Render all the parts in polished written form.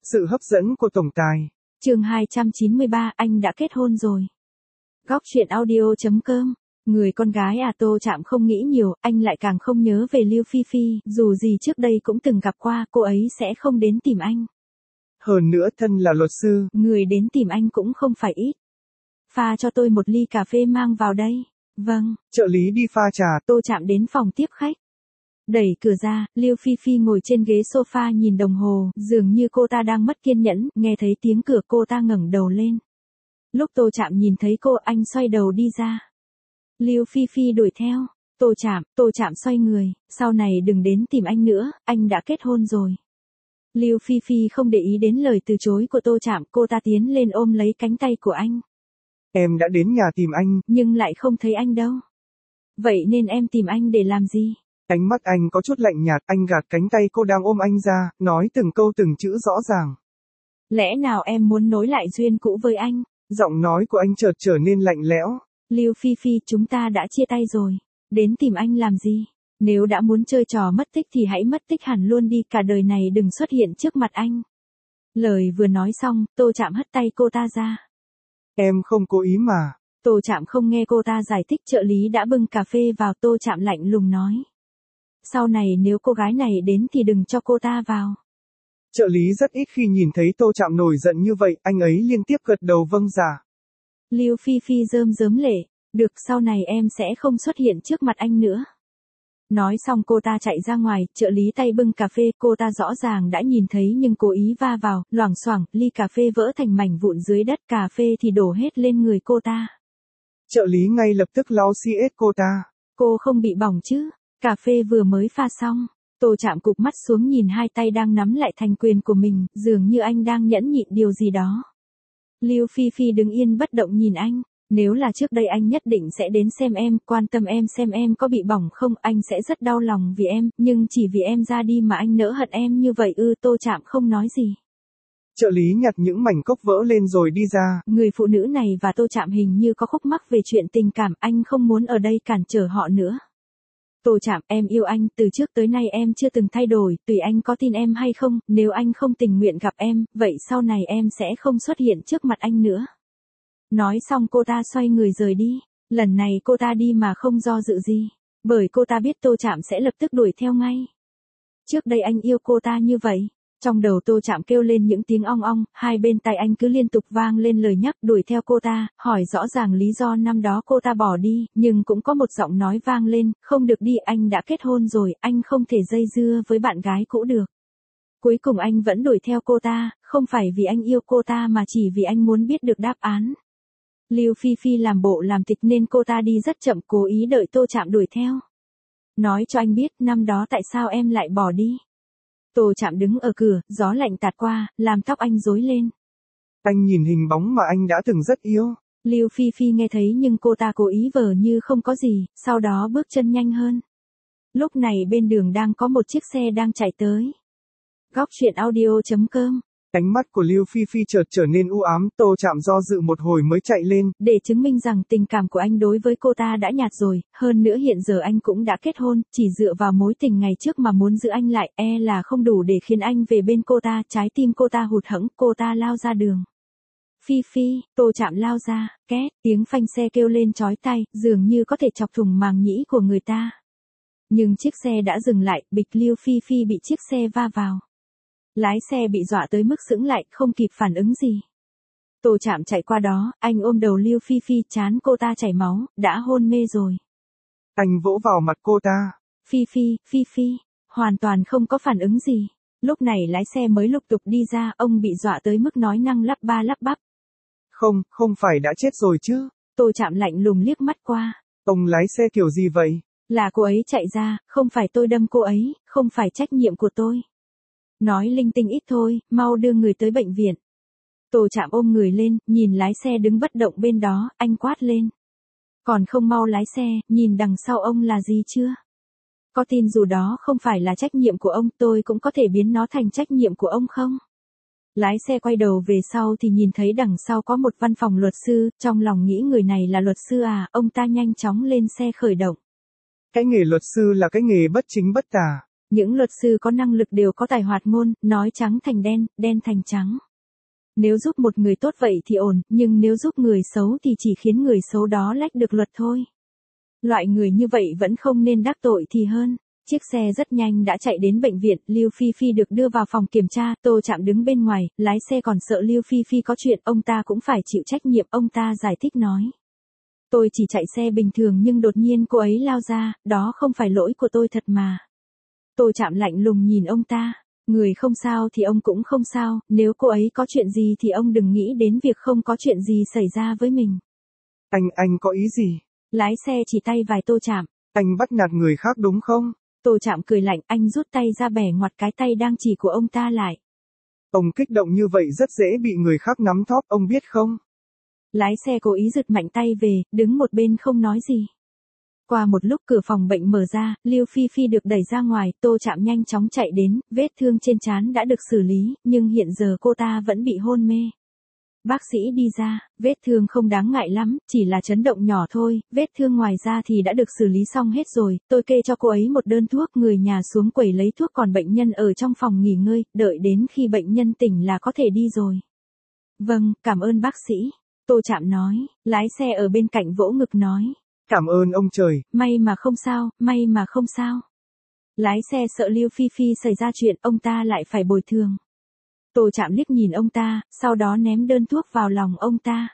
Sự hấp dẫn của tổng tài. Chương 293, anh đã kết hôn rồi. Góc truyện audio.com. Người con gái Tô Trạm không nghĩ nhiều, anh lại càng không nhớ về Lưu Phi Phi, dù gì trước đây cũng từng gặp qua, cô ấy sẽ không đến tìm anh. Hơn nữa thân là luật sư, người đến tìm anh cũng không phải ít. Pha cho tôi một ly cà phê mang vào đây. Vâng. Trợ lý đi pha trà. Tô Trạm đến phòng tiếp khách. Đẩy cửa ra, Lưu Phi Phi ngồi trên ghế sofa nhìn đồng hồ, dường như cô ta đang mất kiên nhẫn, nghe thấy tiếng cửa cô ta ngẩng đầu lên. Lúc Tô Trạm nhìn thấy cô, anh xoay đầu đi ra. Lưu Phi Phi đuổi theo. Tô Trạm xoay người, sau này đừng đến tìm anh nữa, anh đã kết hôn rồi. Lưu Phi Phi không để ý đến lời từ chối của Tô Trạm, cô ta tiến lên ôm lấy cánh tay của anh. Em đã đến nhà tìm anh, nhưng lại không thấy anh đâu. Vậy nên em tìm anh để làm gì? Ánh mắt anh có chút lạnh nhạt, anh gạt cánh tay cô đang ôm anh ra, nói từng câu từng chữ rõ ràng. Lẽ nào em muốn nối lại duyên cũ với anh? Giọng nói của anh chợt trở nên lạnh lẽo. Lưu Phi Phi, chúng ta đã chia tay rồi. Đến tìm anh làm gì? Nếu đã muốn chơi trò mất tích thì hãy mất tích hẳn luôn đi, cả đời này đừng xuất hiện trước mặt anh. Lời vừa nói xong, Tô Trạm hất tay cô ta ra. Em không cố ý mà. Tô Trạm không nghe cô ta giải thích, trợ lý đã bưng cà phê vào, Tô Trạm lạnh lùng nói. Sau này nếu cô gái này đến thì đừng cho cô ta vào. Trợ lý rất ít khi nhìn thấy Tô Trạm nổi giận như vậy, anh ấy liên tiếp gật đầu vâng dạ. Lưu Phi Phi rơm rớm lệ, được, sau này em sẽ không xuất hiện trước mặt anh nữa. Nói xong cô ta chạy ra ngoài, trợ lý tay bưng cà phê, cô ta rõ ràng đã nhìn thấy nhưng cố ý va vào, loảng xoảng, ly cà phê vỡ thành mảnh vụn dưới đất, cà phê thì đổ hết lên người cô ta. Trợ lý ngay lập tức lau xiết cô ta. Cô không bị bỏng chứ? Cà phê vừa mới pha xong. Tô Trạm cụp mắt xuống nhìn hai tay đang nắm lại thành quyền của mình, dường như anh đang nhẫn nhịn điều gì đó. Lưu Phi Phi đứng yên bất động nhìn anh. Nếu là trước đây anh nhất định sẽ đến xem em, quan tâm em xem em có bị bỏng không, anh sẽ rất đau lòng vì em, nhưng chỉ vì em ra đi mà anh nỡ hận em như vậy ư? Tô Trạm không nói gì. Trợ lý nhặt những mảnh cốc vỡ lên rồi đi ra. Người phụ nữ này và Tô Trạm hình như có khúc mắc về chuyện tình cảm, anh không muốn ở đây cản trở họ nữa. Tô Trạm, em yêu anh, từ trước tới nay em chưa từng thay đổi, tùy anh có tin em hay không, nếu anh không tình nguyện gặp em, vậy sau này em sẽ không xuất hiện trước mặt anh nữa. Nói xong cô ta xoay người rời đi, lần này cô ta đi mà không do dự gì, bởi cô ta biết Tô Trạm sẽ lập tức đuổi theo ngay. Trước đây anh yêu cô ta như vậy. Trong đầu Tô Trạm kêu lên những tiếng ong ong, hai bên tai anh cứ liên tục vang lên lời nhắc đuổi theo cô ta, hỏi rõ ràng lý do năm đó cô ta bỏ đi, nhưng cũng có một giọng nói vang lên, không được đi, anh đã kết hôn rồi, anh không thể dây dưa với bạn gái cũ được. Cuối cùng anh vẫn đuổi theo cô ta, không phải vì anh yêu cô ta mà chỉ vì anh muốn biết được đáp án. Lưu Phi Phi làm bộ làm tịch nên cô ta đi rất chậm, cố ý đợi Tô Trạm đuổi theo. Nói cho anh biết năm đó tại sao em lại bỏ đi. Tô Trạm đứng ở cửa, gió lạnh tạt qua, làm tóc anh rối lên. Anh nhìn hình bóng mà anh đã từng rất yêu. Lưu Phi Phi nghe thấy nhưng cô ta cố ý vờ như không có gì, sau đó bước chân nhanh hơn. Lúc này bên đường đang có một chiếc xe đang chạy tới. Góc truyện audio.com. Ánh mắt của Lưu Phi Phi chợt trở nên u ám, Tô Trạm do dự một hồi mới chạy lên. Để chứng minh rằng tình cảm của anh đối với cô ta đã nhạt rồi, hơn nữa hiện giờ anh cũng đã kết hôn, chỉ dựa vào mối tình ngày trước mà muốn giữ anh lại, e là không đủ để khiến anh về bên cô ta, trái tim cô ta hụt hẫng, cô ta lao ra đường. Phi Phi, Tô Trạm lao ra, két, tiếng phanh xe kêu lên chói tai, dường như có thể chọc thủng màng nhĩ của người ta. Nhưng chiếc xe đã dừng lại, bịch, Lưu Phi Phi bị chiếc xe va vào. Lái xe bị dọa tới mức sững lại, không kịp phản ứng gì. Tô Trạm chạy qua đó, anh ôm đầu Lưu Phi Phi, trán cô ta chảy máu, đã hôn mê rồi. Anh vỗ vào mặt cô ta. Phi Phi, hoàn toàn không có phản ứng gì. Lúc này lái xe mới lục tục đi ra, ông bị dọa tới mức nói năng lắp ba lắp bắp. Không phải đã chết rồi chứ. Tô Trạm lạnh lùng liếc mắt qua. Ông lái xe kiểu gì vậy? Là cô ấy chạy ra, không phải tôi đâm cô ấy, không phải trách nhiệm của tôi. Nói linh tinh ít thôi, mau đưa người tới bệnh viện. Tô Trạm ôm người lên, nhìn lái xe đứng bất động bên đó, anh quát lên. Còn không mau lái xe, nhìn đằng sau ông là gì chưa? Có tin dù đó không phải là trách nhiệm của ông, tôi cũng có thể biến nó thành trách nhiệm của ông không? Lái xe quay đầu về sau thì nhìn thấy đằng sau có một văn phòng luật sư, trong lòng nghĩ người này là luật sư à, ông ta nhanh chóng lên xe khởi động. Cái nghề luật sư là cái nghề bất chính bất tà. Những luật sư có năng lực đều có tài hoạt ngôn, nói trắng thành đen, đen thành trắng. Nếu giúp một người tốt vậy thì ổn, nhưng nếu giúp người xấu thì chỉ khiến người xấu đó lách được luật thôi. Loại người như vậy vẫn không nên đắc tội thì hơn. Chiếc xe rất nhanh đã chạy đến bệnh viện, Lưu Phi Phi được đưa vào phòng kiểm tra, Tô Trạm đứng bên ngoài, lái xe còn sợ Lưu Phi Phi có chuyện, ông ta cũng phải chịu trách nhiệm, ông ta giải thích nói. Tôi chỉ chạy xe bình thường nhưng đột nhiên cô ấy lao ra, đó không phải lỗi của tôi thật mà. Tô Trạm lạnh lùng nhìn ông ta, người không sao thì ông cũng không sao, nếu cô ấy có chuyện gì thì ông đừng nghĩ đến việc không có chuyện gì xảy ra với mình. Anh có ý gì? Lái xe chỉ tay vài Tô Trạm. Anh bắt nạt người khác đúng không? Tô Trạm cười lạnh, anh rút tay ra bẻ ngoặt cái tay đang chỉ của ông ta lại. Ông kích động như vậy rất dễ bị người khác nắm thóp, ông biết không? Lái xe cố ý giật mạnh tay về, đứng một bên không nói gì. Qua một lúc cửa phòng bệnh mở ra, Lưu Phi Phi được đẩy ra ngoài, Tô Trạm nhanh chóng chạy đến, vết thương trên trán đã được xử lý, nhưng hiện giờ cô ta vẫn bị hôn mê. Bác sĩ đi ra, vết thương không đáng ngại lắm, chỉ là chấn động nhỏ thôi, vết thương ngoài ra thì đã được xử lý xong hết rồi, tôi kê cho cô ấy một đơn thuốc, người nhà xuống quầy lấy thuốc còn bệnh nhân ở trong phòng nghỉ ngơi, đợi đến khi bệnh nhân tỉnh là có thể đi rồi. Vâng, cảm ơn bác sĩ. Tô Trạm nói, lái xe ở bên cạnh vỗ ngực nói. Cảm ơn ông trời. May mà không sao, may mà không sao. Lái xe sợ Lưu Phi Phi xảy ra chuyện, ông ta lại phải bồi thường. Tô Trạm liếc nhìn ông ta, sau đó ném đơn thuốc vào lòng ông ta.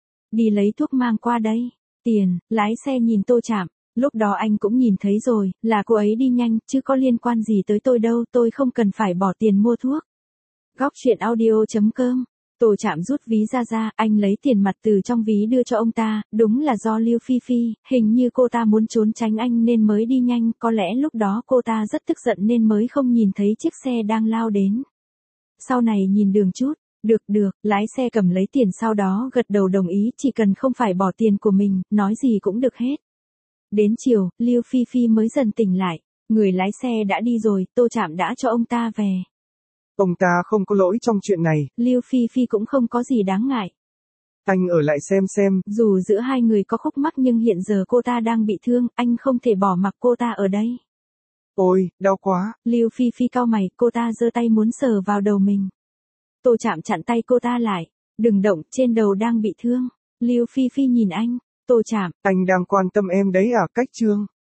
Đi lấy thuốc mang qua đây. Tiền, lái xe nhìn Tô Trạm. Lúc đó anh cũng nhìn thấy rồi, là cô ấy đi nhanh, chứ có liên quan gì tới tôi đâu, tôi không cần phải bỏ tiền mua thuốc. Góc truyện audio.com. Tô Trạm rút ví ra, anh lấy tiền mặt từ trong ví đưa cho ông ta, đúng là do Lưu Phi Phi, hình như cô ta muốn trốn tránh anh nên mới đi nhanh, có lẽ lúc đó cô ta rất tức giận nên mới không nhìn thấy chiếc xe đang lao đến. Sau này nhìn đường chút, được, lái xe cầm lấy tiền sau đó gật đầu đồng ý, chỉ cần không phải bỏ tiền của mình, nói gì cũng được hết. Đến chiều, Lưu Phi Phi mới dần tỉnh lại, người lái xe đã đi rồi, Tô Trạm đã cho ông ta về. Ông ta không có lỗi trong chuyện này. Lưu Phi Phi cũng không có gì đáng ngại. Anh ở lại xem. Dù giữa hai người có khúc mắc nhưng hiện giờ cô ta đang bị thương, anh không thể bỏ mặc cô ta ở đây. Ôi, đau quá. Lưu Phi Phi cau mày, cô ta giơ tay muốn sờ vào đầu mình. Tô Trạm chặn tay cô ta lại. Đừng động, trên đầu đang bị thương. Lưu Phi Phi nhìn anh. Tô Trạm. Anh đang quan tâm em đấy à, Cách Trương?